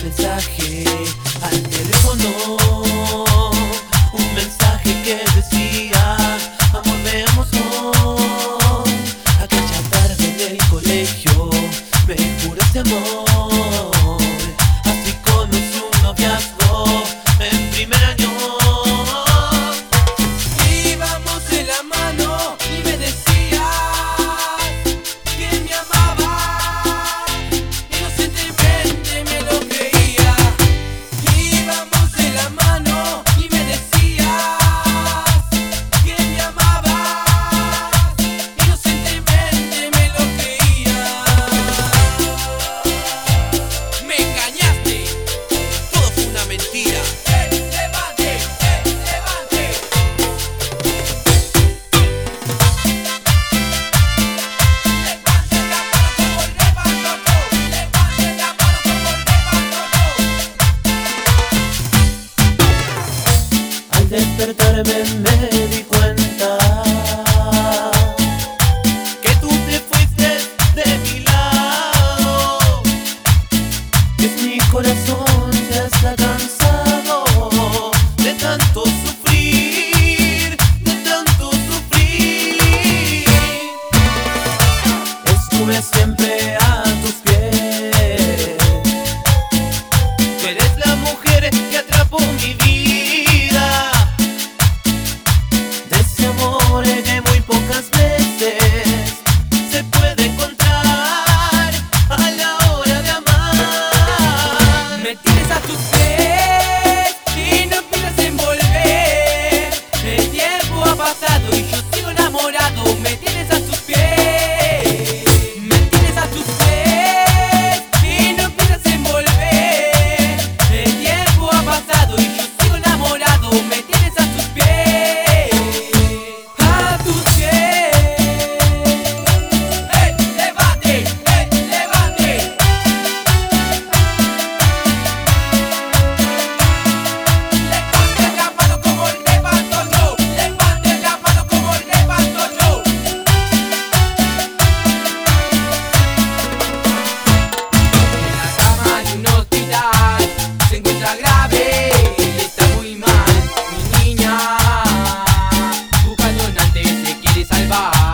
mensaje al teléfono, un mensaje que decía: amor, veámonos. Aquella tarde del colegio me juraste amor, así conocí un noviazgo en primer año. Íbamos de la mano y me decías que me amabas, inocentemente me lo creía. Íbamos de la mano y me decías que me amabas, inocentemente me lo creía. Me engañaste, todo fue una mentira. Levante, levante. Al despertarme me di cuenta que tú te fuiste de mi lado. Es mi corazón ya está cansado de tanto sufrir, de tanto sufrir. Estuve siempre a tus pies. Tú eres la mujer que atrapó mi vida. De ese amor que muy pocas veces se puede encontrar a la hora de amar. Me tienes a tus pies y no piensas en volver. El tiempo ha pasado y yo sigo enamorado. Me tienes a tus pies. Me tienes a tus pies y no piensas en volver. El tiempo ha pasado y yo sigo enamorado. Me tienes a tus pies. A tus pies. Levante, levante. Levante la mano como levanto yo. Levante la mano como levanto yo. En la cama de un hospital se encuentra grave y está muy mal. Mi niña busca donante, se quiere salvar.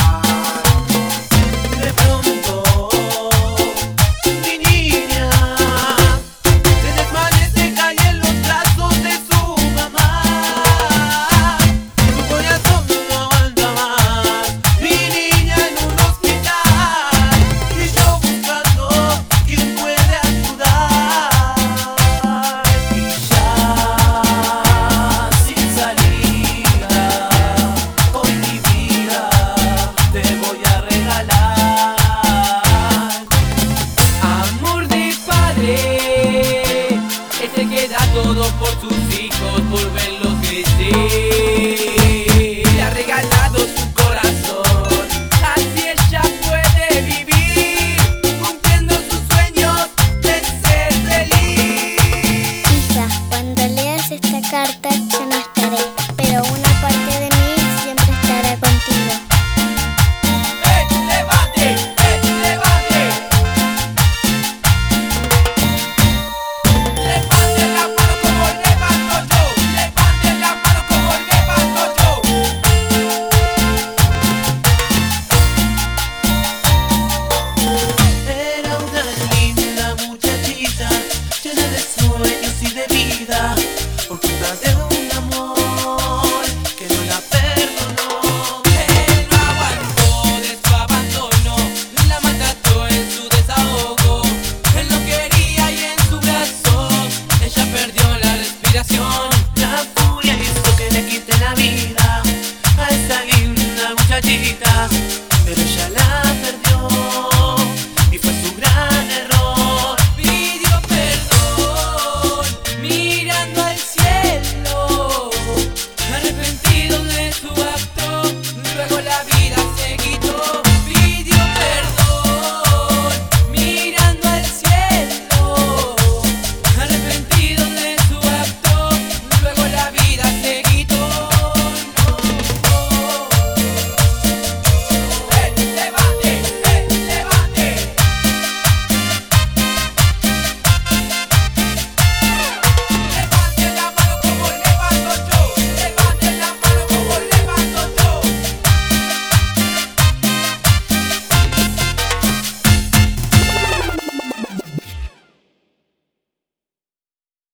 De pronto, mi niña se desvanece, cae en los brazos de su mamá. Su corazón no aguanta más. Mi niña en un hospital y yo buscando quien puede ayudar. Y ya sin salida, hoy mi vida te voy a regalar. Amor de padre, ese que da todo por sus hijos, por verlos crecer. Le ha regalado su corazón, así ella puede vivir, cumpliendo sus sueños de ser feliz. Hija, cuando leas esta carta